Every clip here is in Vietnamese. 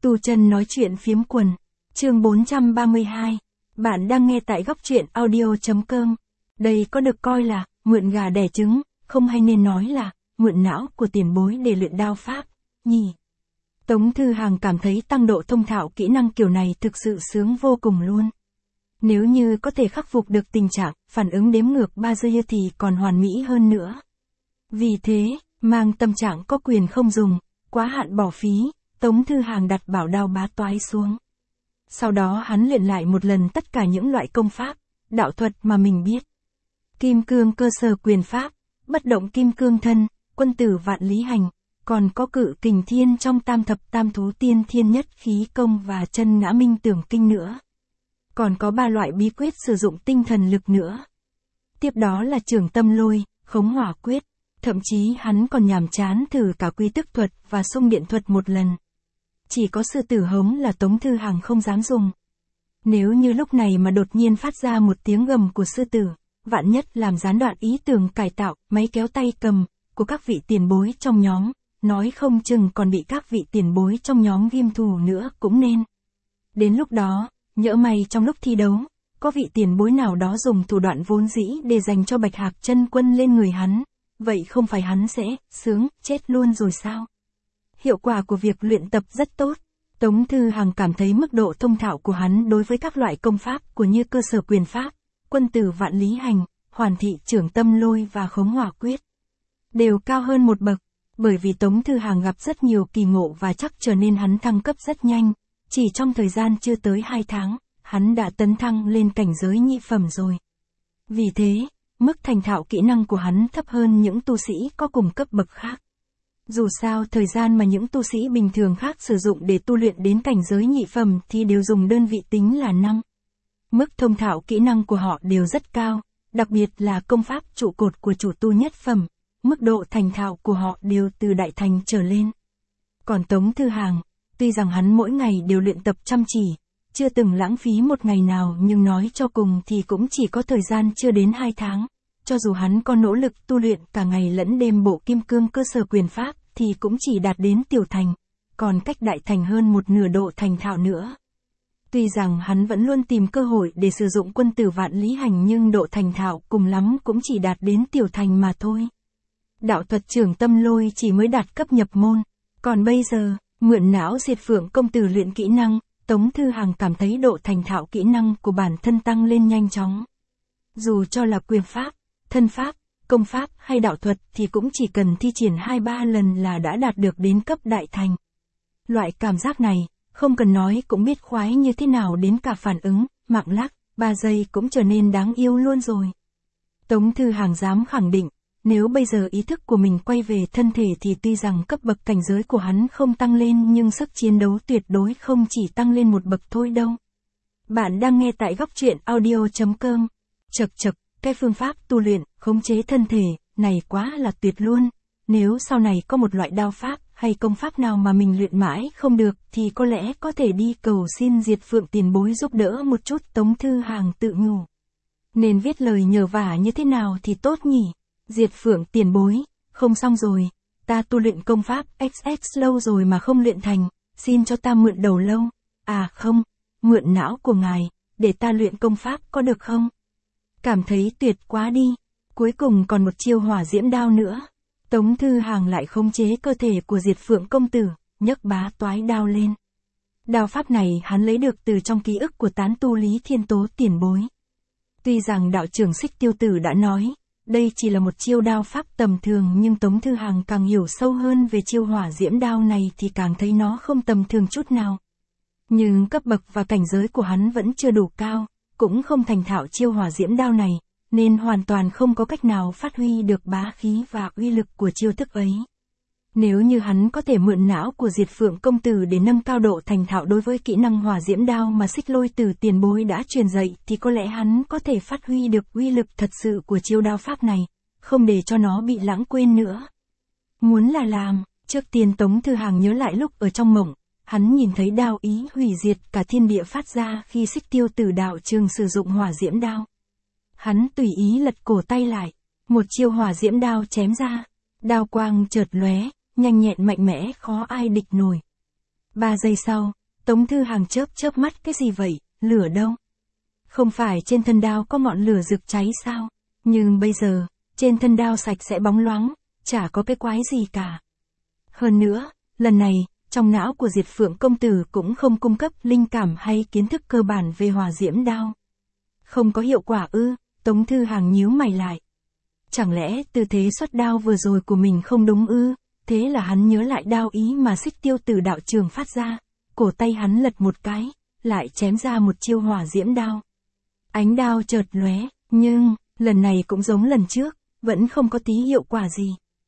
Tu Chân nói chuyện phiếm quần. Chương 432. Bạn đang nghe tại góc truyện audio.com. Đây có được coi là mượn gà đẻ trứng, không hay nên nói là mượn não của tiền bối để luyện đao pháp, nhỉ? Tống Thư Hàng cảm thấy tăng độ thông thạo kỹ năng kiểu này thực sự sướng vô cùng luôn. Nếu như có thể khắc phục được tình trạng phản ứng đếm ngược 3 giây thì còn hoàn mỹ hơn nữa. Vì thế, mang tâm trạng có quyền không dùng, quá hạn bỏ phí, Tống Thư Hàng đặt bảo đao bá toái xuống. Sau đó hắn luyện lại một lần tất cả những loại công pháp, đạo thuật mà mình biết. Kim cương cơ sở quyền pháp, bất động kim cương thân, quân tử vạn lý hành, còn có cự kình thiên trong tam thập tam thú tiên thiên nhất khí công và chân ngã minh tưởng kinh nữa. Còn có 3 loại bí quyết sử dụng tinh thần lực nữa. Tiếp đó là trường tâm lôi, khống hỏa quyết, thậm chí hắn còn nhàm chán thử cả quy tức thuật và xung điện thuật một lần. Chỉ có sư tử hống là Tống Thư Hàng không dám dùng. Nếu như lúc này mà đột nhiên phát ra một tiếng gầm của sư tử, vạn nhất làm gián đoạn ý tưởng cải tạo, máy kéo tay cầm, của các vị tiền bối trong nhóm, nói không chừng còn bị các vị tiền bối trong nhóm ghim thù nữa cũng nên. Đến lúc đó, nhỡ may trong lúc thi đấu, có vị tiền bối nào đó dùng thủ đoạn vốn dĩ để dành cho Bạch Hạc Chân Quân lên người hắn, vậy không phải hắn sẽ sướng chết luôn rồi sao? Hiệu quả của việc luyện tập rất tốt. Tống Thư Hàng cảm thấy mức độ thông thạo của hắn đối với các loại công pháp của như cơ sở quyền pháp, quân tử vạn lý hành, hoàn thị trưởng tâm lôi và khống hỏa quyết đều cao hơn một bậc, bởi vì Tống Thư Hàng gặp rất nhiều kỳ ngộ và chắc trở nên hắn thăng cấp rất nhanh, chỉ trong thời gian chưa tới 2 tháng, hắn đã tấn thăng lên cảnh giới nhị phẩm rồi. Vì thế, mức thành thạo kỹ năng của hắn thấp hơn những tu sĩ có cùng cấp bậc khác. Dù sao thời gian mà những tu sĩ bình thường khác sử dụng để tu luyện đến cảnh giới nhị phẩm thì đều dùng đơn vị tính là năm. Mức thông thạo kỹ năng của họ đều rất cao, đặc biệt là công pháp trụ cột của chủ tu nhất phẩm, mức độ thành thạo của họ đều từ đại thành trở lên. Còn Tống Thư Hàng, tuy rằng hắn mỗi ngày đều luyện tập chăm chỉ, chưa từng lãng phí một ngày nào nhưng nói cho cùng thì cũng chỉ có thời gian chưa đến 2 tháng. Cho dù hắn có nỗ lực tu luyện cả ngày lẫn đêm bộ kim cương cơ sở quyền pháp thì cũng chỉ đạt đến tiểu thành, còn cách đại thành hơn một nửa độ thành thạo nữa. Tuy rằng hắn vẫn luôn tìm cơ hội để sử dụng quân tử vạn lý hành nhưng độ thành thạo cùng lắm cũng chỉ đạt đến tiểu thành mà thôi. Đạo thuật trưởng tâm lôi chỉ mới đạt cấp nhập môn, còn bây giờ, mượn não diệt phượng công tử luyện kỹ năng, Tống Thư Hàng cảm thấy độ thành thạo kỹ năng của bản thân tăng lên nhanh chóng. Dù cho là quyền pháp, thân pháp, công pháp hay đạo thuật thì cũng chỉ cần thi triển 2-3 lần là đã đạt được đến cấp đại thành. Loại cảm giác này, không cần nói cũng biết khoái như thế nào, đến cả phản ứng, mạng lắc, 3 giây cũng trở nên đáng yêu luôn rồi. Tống Thư Hàng dám khẳng định, nếu bây giờ ý thức của mình quay về thân thể thì tuy rằng cấp bậc cảnh giới của hắn không tăng lên nhưng sức chiến đấu tuyệt đối không chỉ tăng lên một bậc thôi đâu. Bạn đang nghe tại góc truyện audio.com. Chậc chậc, cái phương pháp tu luyện, khống chế thân thể, này quá là tuyệt luôn. Nếu sau này có một loại đao pháp hay công pháp nào mà mình luyện mãi không được thì có lẽ có thể đi cầu xin Diệt Phượng tiền bối giúp đỡ một chút. Tống Thư Hàng tự nhủ. Nên viết lời nhờ vả như thế nào thì tốt nhỉ? Diệt Phượng tiền bối, không xong rồi, ta tu luyện công pháp XX lâu rồi mà không luyện thành, xin cho ta mượn đầu lâu. À không, mượn não của ngài, để ta luyện công pháp có được không? Cảm thấy tuyệt quá đi. Cuối cùng còn một chiêu hỏa diễm đao nữa. Tống Thư Hàng lại khống chế cơ thể của Diệt Phượng công tử, nhấc bá toái đao lên. Đao pháp này hắn lấy được từ trong ký ức của tán tu Lý Thiên Tố tiền bối. Tuy rằng đạo trưởng Xích Tiêu Tử đã nói, đây chỉ là một chiêu đao pháp tầm thường nhưng Tống Thư Hàng càng hiểu sâu hơn về chiêu hỏa diễm đao này thì càng thấy nó không tầm thường chút nào. Nhưng cấp bậc và cảnh giới của hắn vẫn chưa đủ cao, cũng không thành thạo chiêu hỏa diễm đao này, nên hoàn toàn không có cách nào phát huy được bá khí và uy lực của chiêu thức ấy. Nếu như hắn có thể mượn não của Diệt Phượng công tử để nâng cao độ thành thạo đối với kỹ năng hỏa diễm đao mà Xích Lôi Tử tiền bối đã truyền dạy thì có lẽ hắn có thể phát huy được uy lực thật sự của chiêu đao pháp này, không để cho nó bị lãng quên nữa. Muốn là làm, trước tiên Tống Thư Hàng nhớ lại lúc ở trong mộng, hắn nhìn thấy đao ý hủy diệt cả thiên địa phát ra khi Xích Tiêu Tử đạo trường sử dụng hỏa diễm đao. Hắn tùy ý lật cổ tay lại, một chiêu hỏa diễm đao chém ra, đao quang chợt lóe, nhanh nhẹn mạnh mẽ khó ai địch nổi. 3 giây sau, Tống Thư Hàng chớp mắt, cái gì vậy, lửa đâu? Không phải trên thân đao có ngọn lửa rực cháy sao? Nhưng bây giờ, trên thân đao sạch sẽ bóng loáng, chả có cái quái gì cả. Hơn nữa, lần này, trong não của Diệt Phượng công tử cũng không cung cấp linh cảm hay kiến thức cơ bản về hỏa diễm đao. Không có hiệu quả ư? Tống Thư Hàng nhíu mày lại. Chẳng lẽ tư thế xuất đao vừa rồi của mình không đúng ư? Thế là hắn nhớ lại đao ý mà Xích Tiêu Tử đạo trường phát ra, cổ tay hắn lật một cái, lại chém ra một chiêu hỏa diễm đao. Ánh đao chợt lóe, nhưng, lần này cũng giống lần trước, vẫn không có tí hiệu quả gì.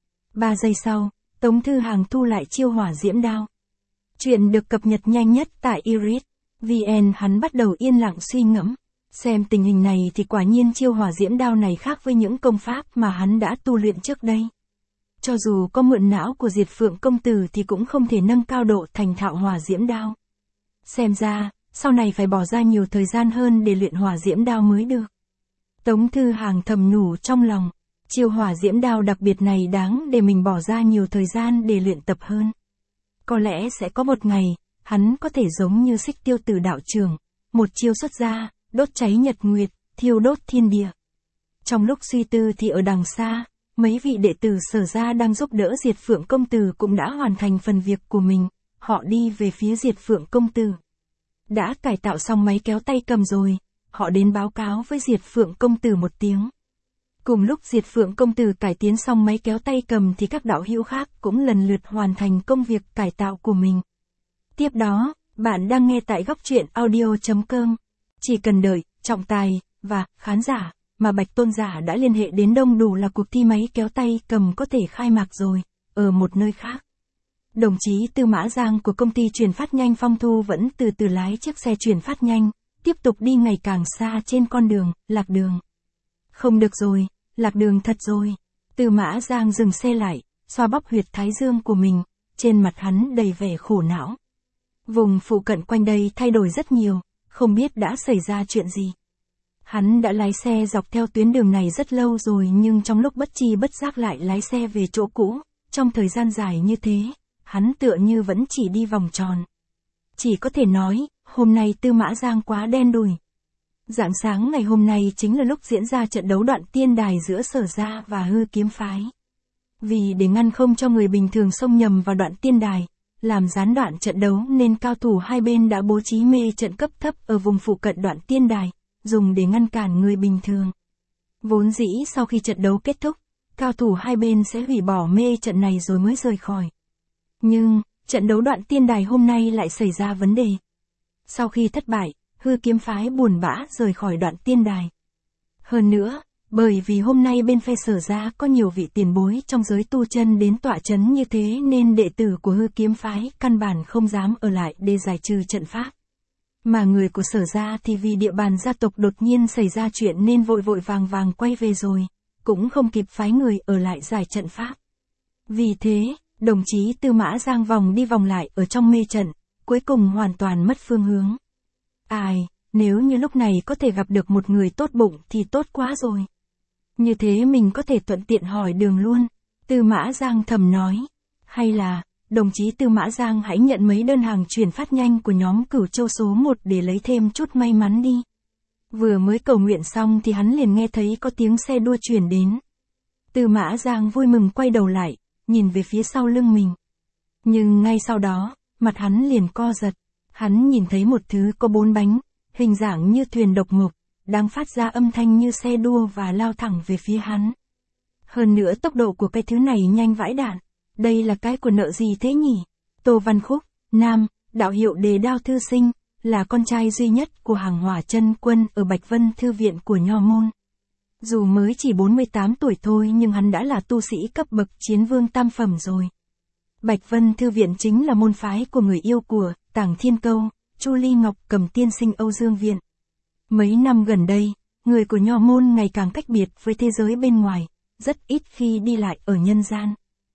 3 giây sau, Tống Thư Hàng thu lại chiêu hỏa diễm đao. Chuyện được cập nhật nhanh nhất tại iris.vn. Hắn bắt đầu yên lặng suy ngẫm. Xem tình hình này thì quả nhiên chiêu hỏa diễm đao này khác với những công pháp mà hắn đã tu luyện trước đây. Cho dù có mượn não của Diệt Phượng công tử thì cũng không thể nâng cao độ thành thạo hỏa diễm đao. Xem ra, sau này phải bỏ ra nhiều thời gian hơn để luyện hỏa diễm đao mới được. Tống Thư Hàng thầm nhủ trong lòng, chiêu hỏa diễm đao đặc biệt này đáng để mình bỏ ra nhiều thời gian để luyện tập hơn. Có lẽ sẽ có một ngày, hắn có thể giống như Xích Tiêu Tử đạo trưởng, một chiêu xuất ra, đốt cháy nhật nguyệt, thiêu đốt thiên địa. Trong lúc suy tư thì ở đằng xa, mấy vị đệ tử Sở gia đang giúp đỡ Diệt Phượng công tử cũng đã hoàn thành phần việc của mình, họ đi về phía Diệt Phượng công tử. Đã cải tạo xong máy kéo tay cầm rồi, họ đến báo cáo với Diệt Phượng công tử một tiếng. Cùng lúc Diệt Phượng công tử cải tiến xong máy kéo tay cầm thì các đạo hữu khác cũng lần lượt hoàn thành công việc cải tạo của mình. Tiếp đó, bạn đang nghe tại góc truyện audio.com. Chỉ cần đợi, trọng tài, và khán giả, mà Bạch Tôn giả đã liên hệ đến đông đủ là cuộc thi máy kéo tay cầm có thể khai mạc rồi, ở một nơi khác. Đồng chí Tư Mã Giang của công ty chuyển phát nhanh Phong Thu vẫn từ từ lái chiếc xe chuyển phát nhanh, tiếp tục đi ngày càng xa trên con đường, lạc đường. Không được rồi, lạc đường thật rồi. Tư Mã Giang dừng xe lại, xoa bóp huyệt thái dương của mình, trên mặt hắn đầy vẻ khổ não. Vùng phụ cận quanh đây thay đổi rất nhiều, không biết đã xảy ra chuyện gì. Hắn đã lái xe dọc theo tuyến đường này rất lâu rồi nhưng trong lúc bất tri bất giác lại lái xe về chỗ cũ, trong thời gian dài như thế, hắn tựa như vẫn chỉ đi vòng tròn. Chỉ có thể nói, hôm nay Tư Mã Giang quá đen đủi. Rạng sáng ngày hôm nay chính là lúc diễn ra trận đấu đoạn tiên đài giữa Sở gia và Hư Kiếm phái. Vì để ngăn không cho người bình thường xông nhầm vào đoạn tiên đài, làm gián đoạn trận đấu nên cao thủ hai bên đã bố trí mê trận cấp thấp ở vùng phụ cận đoạn tiên đài, dùng để ngăn cản người bình thường. Vốn dĩ sau khi trận đấu kết thúc, cao thủ hai bên sẽ hủy bỏ mê trận này rồi mới rời khỏi. Nhưng, trận đấu đoạn tiên đài hôm nay lại xảy ra vấn đề. Sau khi thất bại, Hư Kiếm phái buồn bã rời khỏi đoạn tiên đài. Hơn nữa, bởi vì hôm nay bên phe Sở gia có nhiều vị tiền bối trong giới tu chân đến tọa chấn như thế nên đệ tử của Hư Kiếm phái căn bản không dám ở lại để giải trừ trận pháp. Mà người của Sở gia thì vì địa bàn gia tộc đột nhiên xảy ra chuyện nên vội vàng quay về rồi, cũng không kịp phái người ở lại giải trận pháp. Vì thế, đồng chí Tư Mã Giang vòng đi vòng lại ở trong mê trận, cuối cùng hoàn toàn mất phương hướng. Ai, nếu như lúc này có thể gặp được một người tốt bụng thì tốt quá rồi. Như thế mình có thể thuận tiện hỏi đường luôn. Tư Mã Giang thầm nói. Hay là, đồng chí Tư Mã Giang hãy nhận mấy đơn hàng chuyển phát nhanh của nhóm Cửu Châu số 1 để lấy thêm chút may mắn đi. Vừa mới cầu nguyện xong thì hắn liền nghe thấy có tiếng xe đua chuyển đến. Tư Mã Giang vui mừng quay đầu lại, nhìn về phía sau lưng mình. Nhưng ngay sau đó, mặt hắn liền co giật. Hắn nhìn thấy một thứ có 4 bánh, hình dạng như thuyền độc mộc, đang phát ra âm thanh như xe đua và lao thẳng về phía hắn. Hơn nữa tốc độ của cái thứ này nhanh vãi đạn. Đây là cái của nợ gì thế nhỉ? Tô Văn Khúc, nam, đạo hiệu Đề Đao thư sinh, là con trai duy nhất của Hàng Hỏa Chân Quân ở Bạch Vân Thư viện của Nho Môn. Dù mới chỉ 48 tuổi thôi nhưng hắn đã là tu sĩ cấp bậc chiến vương tam phẩm rồi. Bạch Vân Thư viện chính là môn phái của người yêu của Tàng Thiên Câu, Chu Ly Ngọc Cầm tiên sinh Âu Dương Viện. Mấy năm gần đây, người của Nho Môn ngày càng cách biệt với thế giới bên ngoài, rất ít khi đi lại ở nhân gian.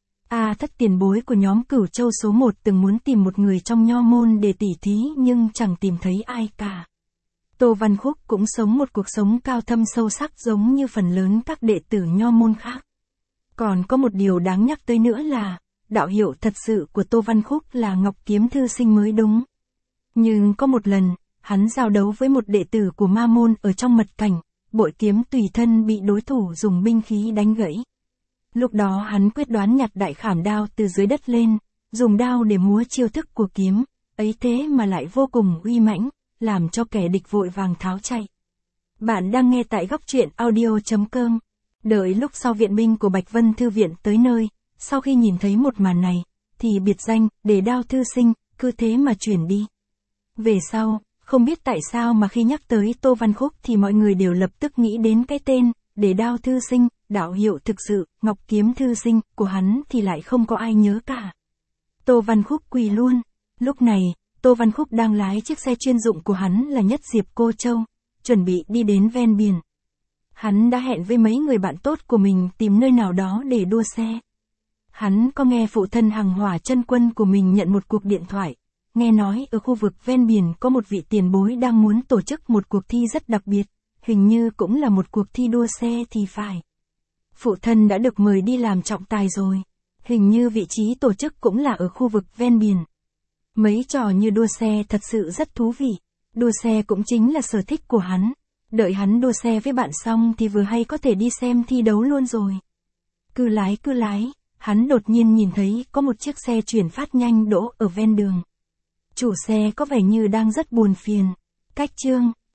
Thất tiền bối của nhóm Cửu Châu số 1 từng muốn tìm một người trong Nho Môn để tỉ thí nhưng chẳng tìm thấy ai cả. Tô Văn Khúc cũng sống một cuộc sống cao thâm sâu sắc giống như phần lớn các đệ tử Nho Môn khác. Còn có một điều đáng nhắc tới nữa là, đạo hiệu thật sự của Tô Văn Khúc là Ngọc Kiếm Thư Sinh mới đúng. Nhưng có một lần, hắn giao đấu với một đệ tử của Ma Môn ở trong mật cảnh, bội kiếm tùy thân bị đối thủ dùng binh khí đánh gãy. Lúc đó hắn quyết đoán nhặt đại khảm đao từ dưới đất lên, dùng đao để múa chiêu thức của kiếm, ấy thế mà lại vô cùng uy mãnh, làm cho kẻ địch vội vàng tháo chạy. Bạn đang nghe tại góc truyện audio.com. Đợi lúc sau viện binh của Bạch Vân Thư Viện tới nơi, sau khi nhìn thấy một màn này, thì biệt danh, Để Đao Thư Sinh, cứ thế mà chuyển đi. Về sau, không biết tại sao mà khi nhắc tới Tô Văn Khúc thì mọi người đều lập tức nghĩ đến cái tên, Để Đao Thư Sinh, đạo hiệu thực sự, Ngọc Kiếm Thư Sinh, của hắn thì lại không có ai nhớ cả. Tô Văn Khúc quỳ luôn. Lúc này, Tô Văn Khúc đang lái chiếc xe chuyên dụng của hắn là Nhất Diệp Cô Châu, chuẩn bị đi đến ven biển. Hắn đã hẹn với mấy người bạn tốt của mình tìm nơi nào đó để đua xe. Hắn có nghe phụ thân Hằng Hỏa Chân Quân của mình nhận một cuộc điện thoại, nghe nói ở khu vực ven biển có một vị tiền bối đang muốn tổ chức một cuộc thi rất đặc biệt, hình như cũng là một cuộc thi đua xe thì phải. Phụ thân đã được mời đi làm trọng tài rồi, hình như vị trí tổ chức cũng là ở khu vực ven biển. Mấy trò như đua xe thật sự rất thú vị, đua xe cũng chính là sở thích của hắn. Đợi hắn đua xe với bạn xong thì vừa hay có thể đi xem thi đấu luôn rồi. Cứ lái, hắn đột nhiên nhìn thấy có một chiếc xe chuyển phát nhanh đỗ ở ven đường. Chủ xe có vẻ như đang rất buồn phiền. Cách chương,